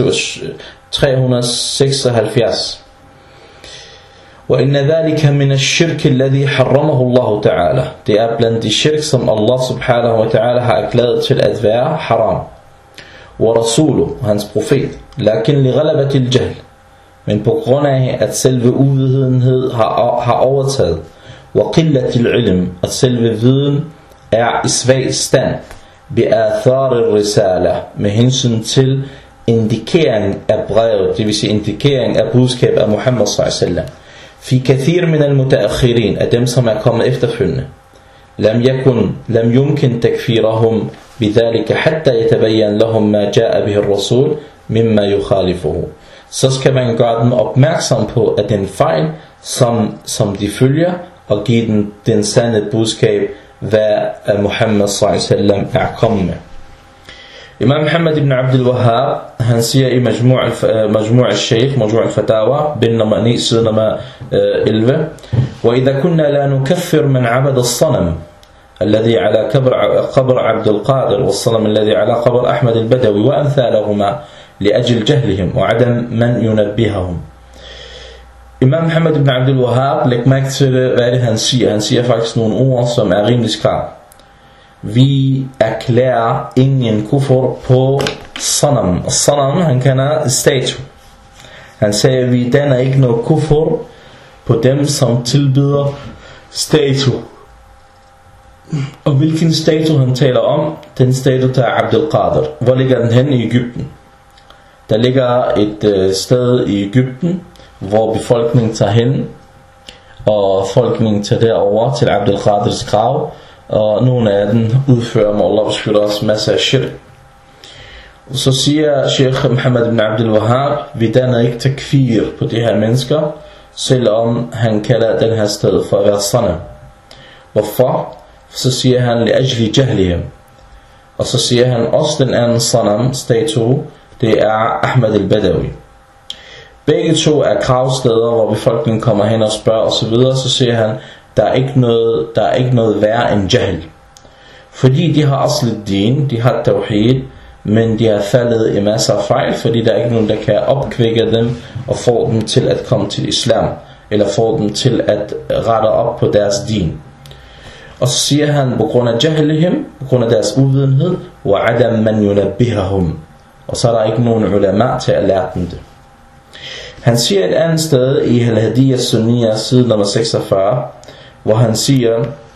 376. وإن ذلك من الشرك الذي حرمه الله تعالى. Det er blandt de shirk, som Allah subhanahu wa ta'ala har erklæret til at være haram. ورسوله, hans profet. لكن لغلبة الجهل. Men på grund af, at selve uvidenhed har overtaget. وقلة العلم, at selve viden er i svag stand. بآثار الرسالة, med hensyn til indikering af brevet, det vil sige indikering af budskabet af Muhammad sallallahu alaihi wasallam. في كثير من المتأخرين, af dem som er kommet efterfølgende. لم يمكن تكفيرهم بذلك حتى يتبين لهم ما جاء به الرسول مما يخالفه. Så skal man gøre dem opmærksom på, at den fejl, som de følger, og give den sande budskab, hvad Muhammad sallallahu alaihi wasallam er kommet med. Imam Muhammad ibn Abdul Wahhab, han siger i Majmu' al-Shaykh, Majmu' al-Fatawa, bind nummer 9, side nummer 11, وإذا كنا لا نكفر من عبد الصنم الذي على قبر عبد القادر والصنم الذي على قبر أحمد البدوي وأمثالهما لأجل جهلهم وعدم من ينبههم. Imam Muhammad ibn Abdul Wahhab, læg mærke til, hvad det han siger. Han siger faktisk nogle ord, som er rimelig skarpe. Vi erklærer ingen kufur på sanam. Og sanam, han kalder statue. Han sagde, vi danner ikke noget kufur på dem, som tilbyder statue. Og hvilken statue han taler om? Den statue, der er Abdul Qadir. Hvor ligger den hen? I Egypten. Der ligger et sted i Egypten, hvor befolkningen tager hen, og folkeningen tager derover til Abdul Qadirs grav, og nogle af dem udfører med Allah beskytter os masser af shirk. Så siger Sheikh Muhammad ibn Abdul Wahhab, vi danner ikke takfir på de her mennesker, selvom han kalder den her sted for at være sanam. Hvorfor? Så siger han li'ajli jahlihim. Og så siger han også den anden sanam statue, det er Ahmad al-Badawi. Begge to er gravsteder, hvor befolkningen kommer hen og spørger osv. Så siger han, der er ikke noget værre end jahl. Fordi de har aslet din, de har tawhid, men de har faldet i masser af fejl, fordi der er ikke nogen, der kan opkvikke dem og få dem til at komme til islam, eller få dem til at rette op på deres din. Og så siger han, på grund af jahlihim, på grund af deres uvidenhed, وَعَدَمْ مَنْ يُنَبِّهَهُمْ. Og så er der ikke nogen ulama til at lære dem det. Han siger et andet sted i Al-Hadiyya Sunniya, side nummer 46, hvor han siger,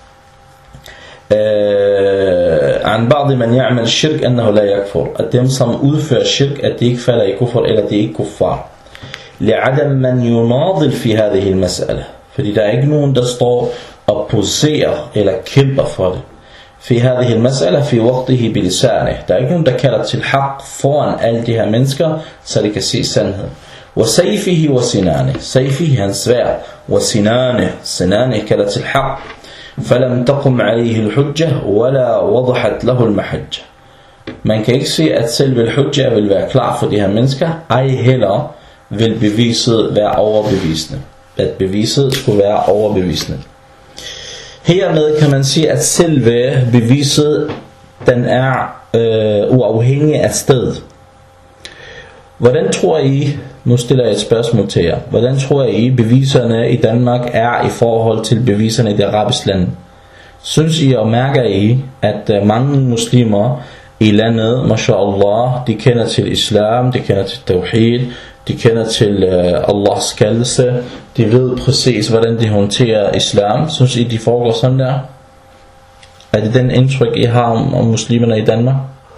عن بعض من يعمل الشرك أنه لا يكفر, at dem som udfører shirk, at de ikke falder i kufr, eller de ikke kuffar. لعدم من يناضل في هذه المسألة, fordi der er ikke nogen, der står og poserer eller kæmper for det. في هذه المسألة في وقته بلسانه, der er ikke nogen, der kalder til haq foran alle de her mennesker, så de kan se sandheden. وسيفه وسنانه, سيفه hans sværd, وسنانه, سنانه kalder til haq. فلم تقم عليه الحجة ولا وضحت له المحجة. Man kan ikke se, at selve hujja vil være klar for de her mennesker, ej heller vil beviset være overbevisende. At beviset skulle være overbevisende. Hermed kan man sige, at selve beviset, den er uafhængig af stedet. Hvordan tror I, nu stiller jeg et spørgsmål til jer, hvordan tror I beviserne i Danmark er i forhold til beviserne i det arabiske land? Synes I og mærker I, at mange muslimer i landet, mashallah, de kender til islam, de kender til tawhid, de kender til Allahs kaldelse, de ved præcis hvordan de håndterer islam. Synes I de foregår sådan der? Er det den indtryk I har om muslimerne i Danmark?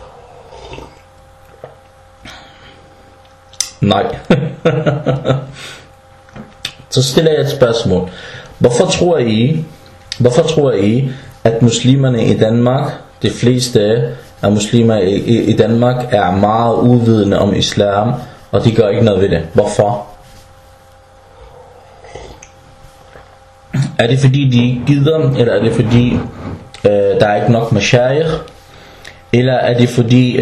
Nej. Så stiller jeg et spørgsmål. Hvorfor tror I at muslimerne i Danmark, de fleste af muslimer i Danmark, er meget uvidende om islam, og de gør ikke noget ved det? Hvorfor? Er det fordi de ikke gider, eller er det fordi der er ikke nok mashayikh, eller er det fordi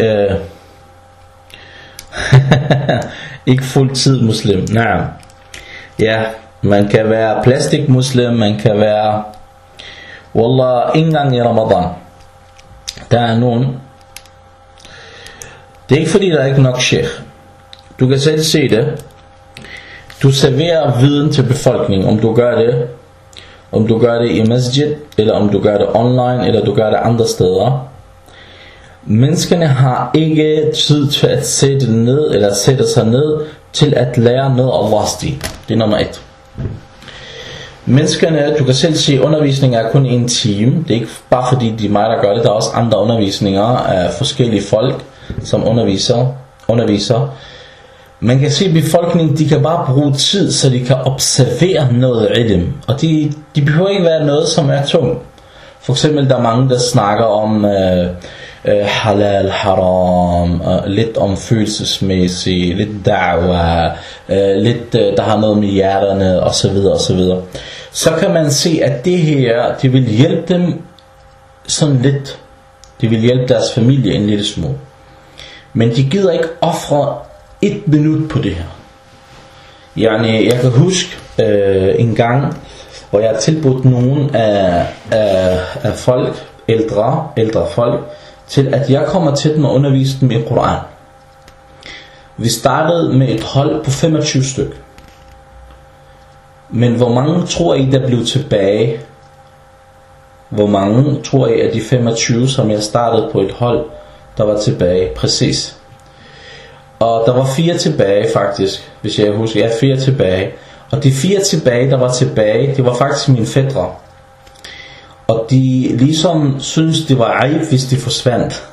ikke fuldtid muslim? Nej. Ja, man kan være plastikmuslim, man kan være wallah ikke engang i Ramadan. Der er nogen. Det er ikke fordi der er ikke nok sheikh. Du kan selv se det. Du serverer viden til befolkningen, om du gør det i masjid, eller om du gør det online, eller du gør det andre steder. Menneskene har ikke tid til at sætte sig ned til at lære noget af Allahs din. Det er nummer 1. Menneskene, du kan selv se, undervisning er kun en time. Det er ikke bare fordi det er mig der gør det. Der er også andre undervisninger af forskellige folk, som underviser. Man kan se, at befolkningen, de kan bare bruge tid, så de kan observere noget ilm. Og de behøver ikke være noget, som er tungt. For eksempel, der er mange, der snakker om halal, haram, lidt om følelsesmæssigt, lidt da'wah, lidt der har noget med hjerterne, osv. Så kan man se, at det her, det vil hjælpe dem sådan lidt. Det vil hjælpe deres familie en lille smule. Men de gider ikke ofre 1 minut på det her. Jeg kan huske en gang, hvor jeg har tilbudt nogen af folk, ældre folk, til at jeg kommer til dem og underviser dem i Koran. Vi startede med et hold på 25 stykker. Men hvor mange tror I der blev tilbage? Hvor mange tror I af de 25, som jeg startede på et hold, der var tilbage? Præcis. Og der var 4 tilbage faktisk, hvis jeg husker. Ja, 4 tilbage. Og de 4 tilbage, der var tilbage, det var faktisk mine fætre. Og de ligesom synes det var ej, hvis de forsvandt.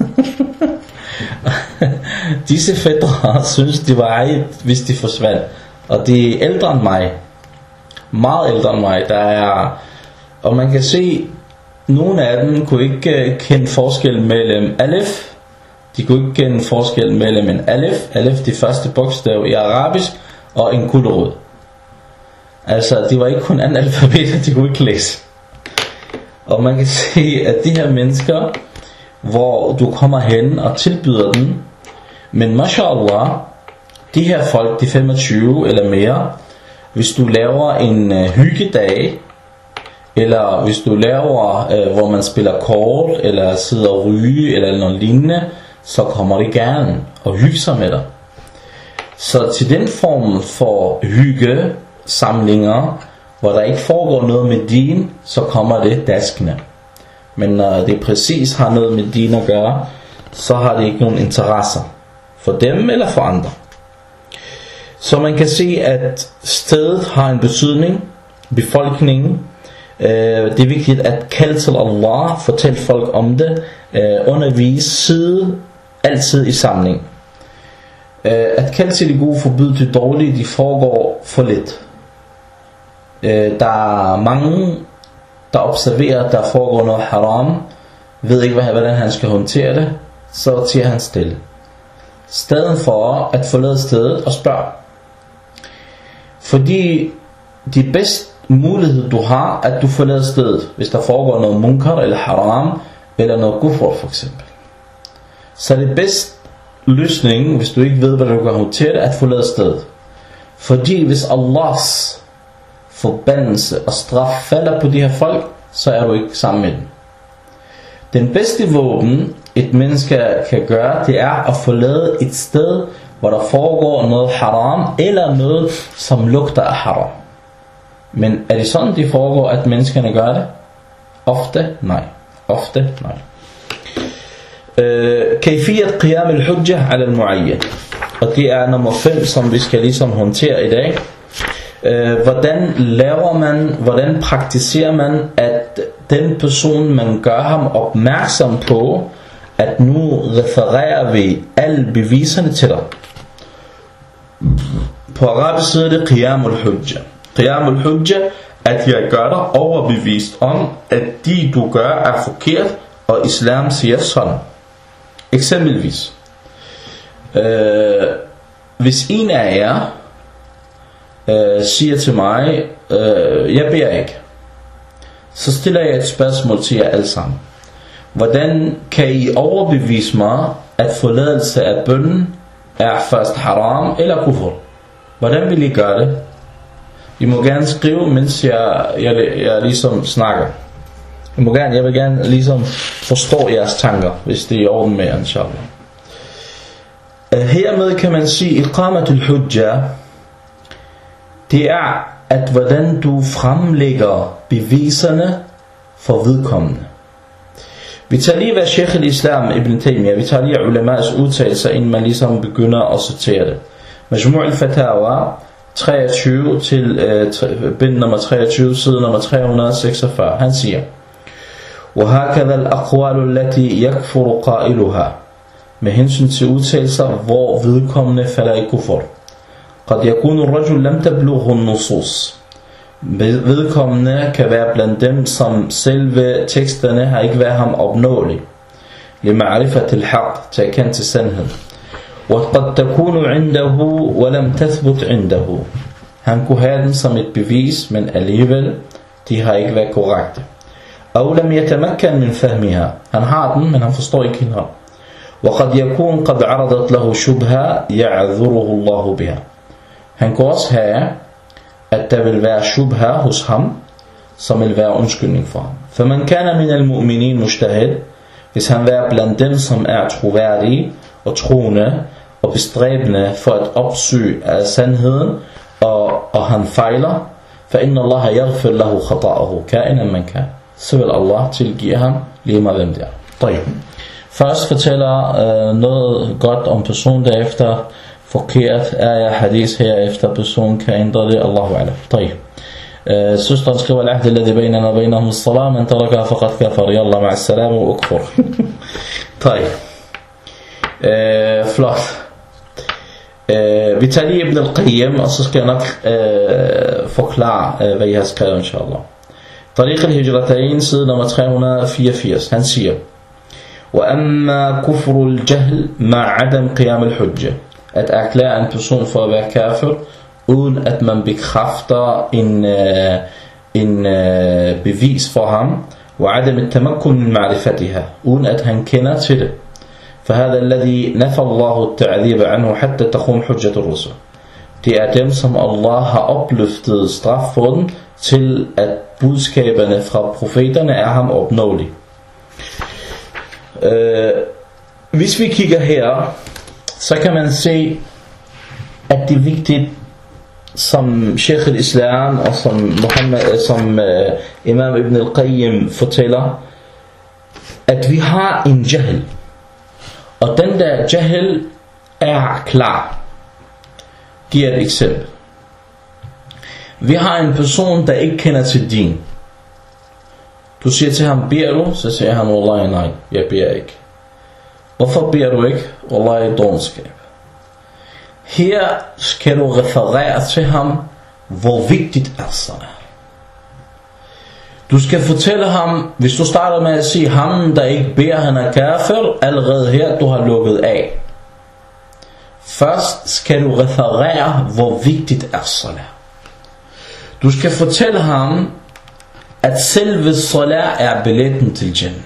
Disse fætre synes det var ej, hvis de forsvandt. Og de er ældre end mig. Meget ældre end mig. Og man kan se, nogle af dem kunne ikke kende forskel mellem alif. De kunne ikke kende forskel mellem en alif. Alif, det første bogstav i arabisk, og en gulerod. Altså, de var ikke kun analfabeter, de kunne ikke læse. Og man kan se, at de her mennesker, hvor du kommer hen og tilbyder dem, men mashallah, de her folk, de 25 eller mere, hvis du laver en hyggedag, eller hvis du laver, hvor man spiller kort, eller sidder og ryge, eller noget lignende, så kommer de gerne og hygge sig med dig. Så til den form for hyggesamlinger, hvor der ikke foregår noget med din, så kommer det daskende. Men når det præcis har noget med din at gøre, så har det ikke nogen interesser for dem eller for andre. Så man kan se, at stedet har en betydning, befolkningen. Det er vigtigt at kalde til Allah, fortælle folk om det, undervise, sidde altid i samling. At kalde til det gode, forbyde det dårlige, de foregår for lidt. Der er mange, der observerer, at der foregår noget haram, ved ikke hvordan han skal håndtere det, så tiger han stille. Stedet for at forlade stedet og spørge. Fordi de bedste mulighed du har, at du forlader stedet, hvis der foregår noget munkar eller haram, eller noget kufr for eksempel. Så det bedste løsning, hvis du ikke ved, hvad du kan håndtere det, at forlade stedet. Fordi hvis Allahs forbandelse og straf falder på de her folk, så er du ikke sammen med dem. Den bedste våben, et menneske kan gøre, det er at forlade et sted, hvor der foregår noget haram, eller noget, som lugter af haram. Men er det sådan, det foregår, at menneskerne gør det? Ofte nej. Ofte nej. كيفية قيام الحجة على المعين. og det er nummer 5, som vi skal ligesom håndtere i dag. Hvordan praktiserer man, at den person, man gør ham opmærksom på, at nu refererer vi alle beviserne til dig. På arabisk side er det qiyam al-hujja. Qiyam al-hujja, at jeg gør dig overbevist om, at de du gør er forkert, og islam siger sådan. Eksempelvis, hvis en af jer siger til mig, jeg beder ikke, så stiller jeg et spørgsmål til jer alle sammen. Hvordan kan I overbevise mig, at forladelse af bønnen er først haram eller kufr? Hvordan vil I gøre det? I må gerne skrive, mens jeg ligesom snakker. Jeg vil gerne ligesom forstå jeres tanker, hvis det er i orden med jer, inshallah. Hermed kan man sige, iqamatul hujja, det er, at hvordan du fremlægger beviserne for vedkommende. Vi tager lige, hvad Sheikh al-Islam Ibn Taymiyyah, vi tager lige ulama's udtalelser, inden man ligesom begynder at sortere det. Majmu' al-Fatawa 23 til bind nummer 23, side nummer 346, han siger: وَهَكَذَا الْأَقْوَالُ الَّتِي يَكْفُرُ قَائِلُهَا, med hensyn til udtalelser, hvor vedkommende falder i kufr. قَدْ يَكُونُ الرَّجُلْ لَمْ تَبْلُغْهُ النُّصُوص, vedkommende kan være blandt dem, som selve teksterne har ikke været ham opnåelige. لِمَعْرِفَةِ الْحَقِّ, til at kende til sandheden. وَقَدْ تَكُونُ عِنْدَهُ وَلَمْ تَثْبُتْ عِنْدَهُ, han kunne have den som et bevis, men alligevel, de har ikke været korrekte. أو لم يتمكن من فهمها, han har den, men han forstår ikke hende. وقد يكون قد عرضت له شبهة يعذره الله بها, han kan også have, at der vil være shubha hos ham, som vil være undskyldning for ham. فمن كان من المؤمنين مجتهد, hvis han er blandt dem, som er troværdige og troende og bestræbende for at opsøge af sandheden, og han fejler, فإن الله يغفر له خطأه كائنا من كان, så vil Allah tilgive ham lige meget hvem det er. Først fortæller noget godt om personen, derefter forkert er jeg hadith herefter personen kan ændre det. Allahu a'lam. Søsteren skriver: العهد الذي بيننا وبينهم الصلاة من تركها فقد كفر يلا مع السلامة وأكفر. Flot. Vi tager lige Ibn al-Qayyim, og så skal jeg nok forklare hvad I har skrevet, inshallah. طريق الهجرتين, side nummer 384, han siger: وأما كفر الجهل مع عدم قيام الحجة, at erklære en person for at være kafir, uden at man bekræfter en bevis for ham, وعدم التمكن من معرفتها, uden at han kender til det. فهذا الذي نفى الله التعذيب عنه حتى تقوم حجة الرسل, det er dem, som Allah har opløftet straf for dem, til at budskaberne fra profeterne er ham opnåelige. Hvis vi kigger her, så kan man se, at det er vigtigt, som Sheikh al-Islam og som Imam Ibn al-Qayyim fortæller, at vi har en jahil, og den der jahil er klar. Giv et eksempel. Vi har en person, der ikke kender til din. Du siger til ham: beder du? Så siger han: wallahi nej, jeg beder ikke. Hvorfor beder du ikke? Wallahi dovenskab. Her skal du referere til ham, hvor vigtigt er salat. Du skal fortælle ham, hvis du starter med at sige, ham der ikke beder, han er kafir, allerede her du har lukket af. Først skal du referere, hvor vigtigt er salat. Du skal fortælle ham, at selve salat er billetten til Jannah.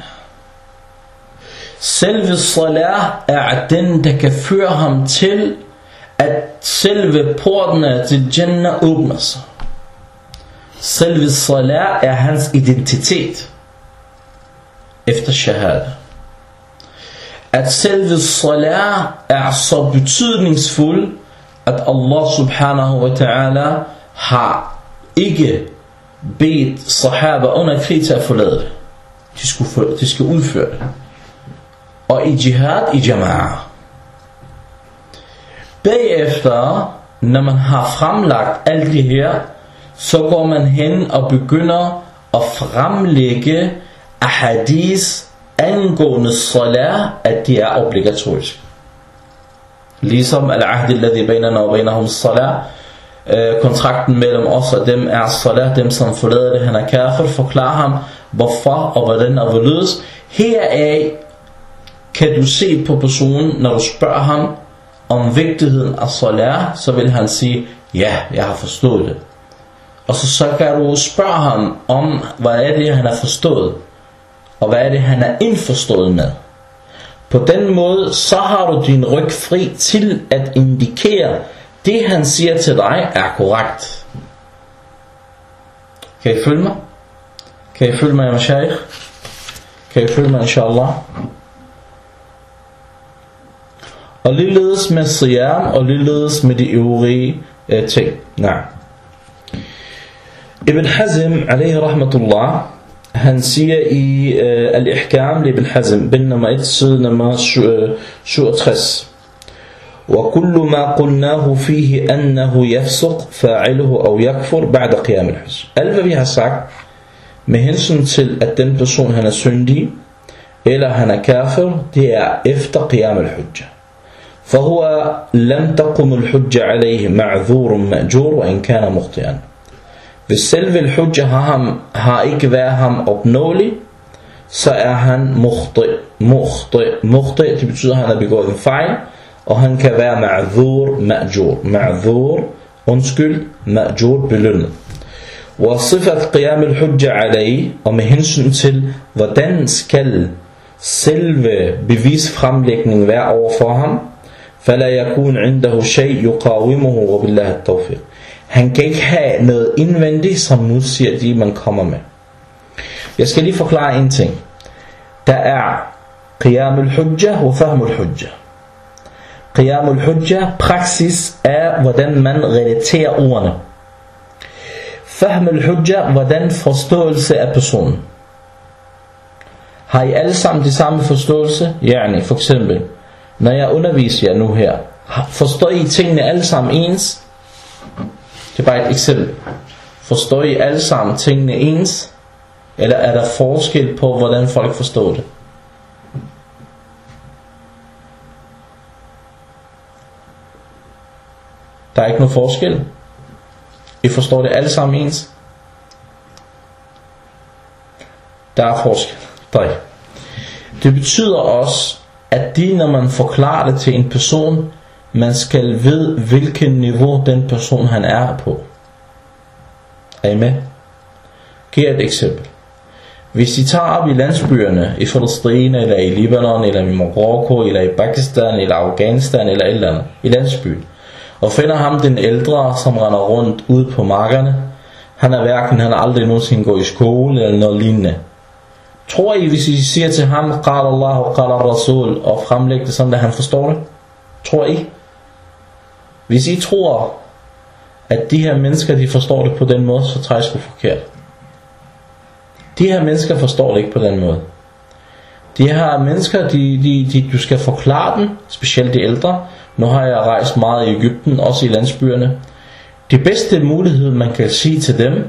Selve salat er den, der kan føre ham til, at selve portene til Jannah åbner sig. Selve salat er hans identitet efter shahada. At selve salat er så betydningsfuld, at Allah subhanahu wa ta'ala har ikke bedt sahaba under krig til at forlade det. De skal udføre det. Og i jihad i jama'a. Bagefter, når man har fremlagt alt det her, så går man hen og begynder at fremlægge ahadis angående salat, at de er obligatoriske. Ligesom al-ahd alladhi baynana wa baynahum salat, kontrakten mellem os og dem er salat, dem som forlader det, han er kafir, forklarer ham hvorfor og hvordan og hvorledes. Heraf kan du se på personen, når du spørger ham om vigtigheden af salat, så vil han sige, ja, jeg har forstået det. Og så kan du spørge ham om, hvad er det, han har forstået, og hvad er det, han er indforstået med. På den måde, så har du din ryg fri til at indikere, det han siger til dig er korrekt. Kan I følge mig? Kan I følge mig, Mashaykh? Kan I følge mig, inshallah? Og ligeledes med siyam, og ligeledes med de øvrige ting. Nej. Ibn Hazm, alayhi rahmatullah, han siger i al-ihkam li Ibn Hazm, bind nummer 1, side nummer 67. وكل ما قلناه فيه أنه يفسق فاعله أو يكفر بعد قيام الحج. Alt hvad vi har sagt med hensyn til at den person han er syndig eller han er kafir, det er efter qiyam al-hujja. فهو لم تقم الحجة عليه معذور مأجور وإن كان مخطئا. Hvis selve al-hujja har ikke været ham opnåelig, så er han mukhti. Det betyder at han har begået en fejl, og han kan være ma'zur, undskyld, ma'jur, belønnet. Og sifat qiyam al-hujja alayhi, og med hensyn til hvordan skal selve bevisfremlægningen være overfor ham, fala yakun indahu shay yuqawimuhu wa billahi at-tawfiq. Han kan ikke have noget indvendigt som modsiger de man kommer med. Jeg skal lige forklare en ting. Der er qiyam al-hujja og fahm al-hujja. Qiyam al-hujja, praksis er hvordan man relaterer ordene. Fahm al-hujja, hvordan forståelse af personen. Har I alle sammen de samme forståelse? Yani, for eksempel, når jeg underviser jer nu her, forstår I tingene alle sammen ens? Det er bare et eksempel. Forstår I alle sammen tingene ens? Eller er der forskel på hvordan folk forstår det? Der er ikke noget forskel. I forstår det alle sammen ens? Der er forskel. Det betyder også, at når man forklarer det til en person, man skal vide, hvilken niveau den person han er på. Er I med? Giv et eksempel. Hvis I tager op i landsbyerne, i Palæstina, eller i Libanon, eller i Marokko, eller i Pakistan, eller Afghanistan, eller et eller andet, i landsbyen, og finder ham den ældre, som render rundt ude på markerne, han har aldrig nogensinde gået i skole, eller noget lignende. Tror I, hvis I siger til ham, qala Allah og qala Rasul, og fremlægger det sådan, at han forstår det? Tror I? Hvis I tror, at de her mennesker, de forstår det på den måde, så tror jeg sgu forkert. De her mennesker forstår det ikke på den måde. De her mennesker, du skal forklare dem, specielt de ældre. Nu har jeg rejst meget i Egypten, også i landsbyerne. Det bedste mulighed, man kan sige til dem,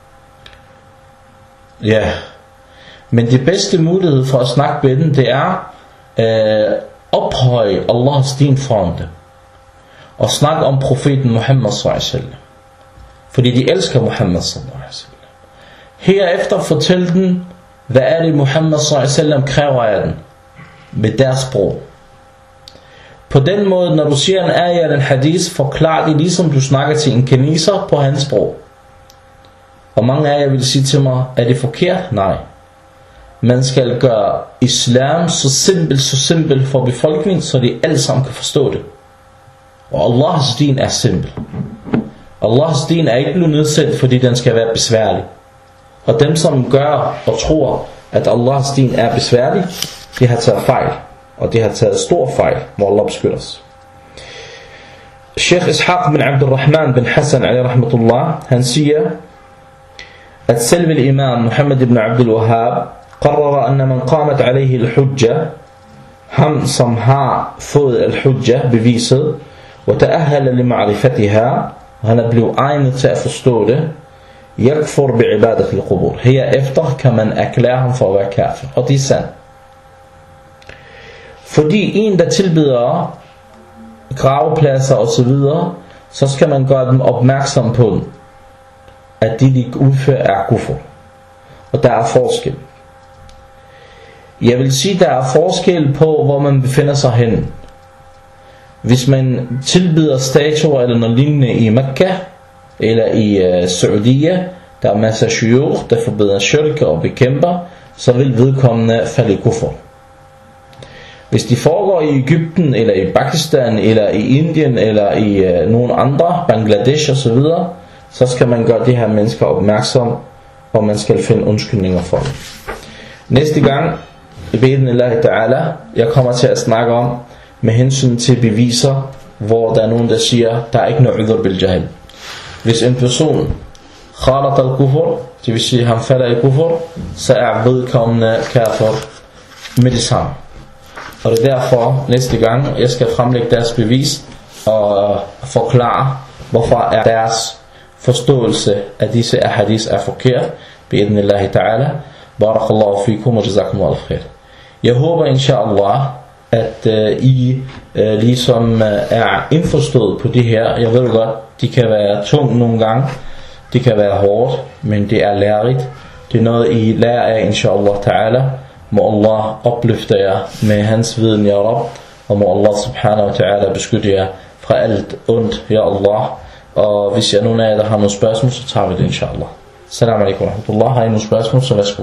men det bedste mulighed for at snakke med dem, det er ophøje Allahs din foran det. Og snakke om profeten Muhammad sallallahu alaihi wasallam. Fordi de elsker Muhammad sallallahu alaihi wasallam. Herefter fortæl dem, hvad er det Muhammad sallallahu alaihi wasallam kræver af den, med deres sprog. På den måde, når du siger en ayah eller en hadith, forklar det ligesom du snakker til en kineser på hans sprog. Og mange af jer vil sige til mig, er det forkert? Nej. Man skal gøre islam så simpelt for befolkningen, så de alle sammen kan forstå det. Og Allahs din er simpel. Allahs din er ikke blevet nedsat, fordi den skal være besværlig. Og dem som gør og tror, at Allahs din er besværlig, de har taget fejl. Og de har taget stor fejl, må Allah beskytte os. Sheikh Ishaq bin Abdurrahman bin Hassan alayhi rahmatullah, han siger, at selve imam Muhammad ibn Abdul Wahhab قرر أن من قامت عليه الحجة, ham som har fået al-hujja, beviset, وتأهل لمعرفتها, han er blevet egnet til at forstå det, yakfur bi'ibadat al-qubur. Herefter kan man erklære ham for at være kafir. Og det er sandt. Fordi en, der tilbyder gravepladser og så videre, så skal man gøre dem opmærksom på den, at de udfører er kufur. Og der er forskel. Jeg vil sige, der er forskel på, hvor man befinder sig henne. Hvis man tilbyder statuer eller noget lignende i Mekka eller i Saudiya, der er masser af shuyukh, der forbeder shirk og bekæmper, så vil vedkommende falde i kufur. Hvis de foregår i Egypten eller i Pakistan eller i Indien eller i nogle andre, Bangladesh osv., så skal man gøre de her mennesker opmærksom, og man skal finde undskyldninger for dem. Næste gang, bi'idhnillah ta'ala, jeg kommer til at snakke om med hensyn til beviser, hvor der er nogen, der siger, der er ikke noget udhr bil jahil. Hvis en person khalat al-kufur, det vil sige, han falder i kufur, så er vedkommende kafir med det samme. Og det er derfor, næste gang, jeg skal fremlægge deres bevis og forklare, hvorfor er deres forståelse af disse ahadis er forkert. Bi'idhnillah ta'ala. Barakallahu fikum og jazakumullahu khair. Jeg håber inshallah, at I ligesom er indforstået på det her. Jeg ved godt, de kan være tungt nogle gange, det kan være hårdt, men det er lærerigt. Det er noget I lærer af inshallah ta'ala. Må Allah opløfte jer med hans viden, ya Rab, og må Allah subhanahu wa ta'ala beskytte jer fra alt ondt, ya Allah. Og hvis jeg nogen af jer, der har nogle spørgsmål, så tager vi det inshallah. Assalamu alaikum wa rahmatullah. Har I nogle spørgsmål, så værsgo.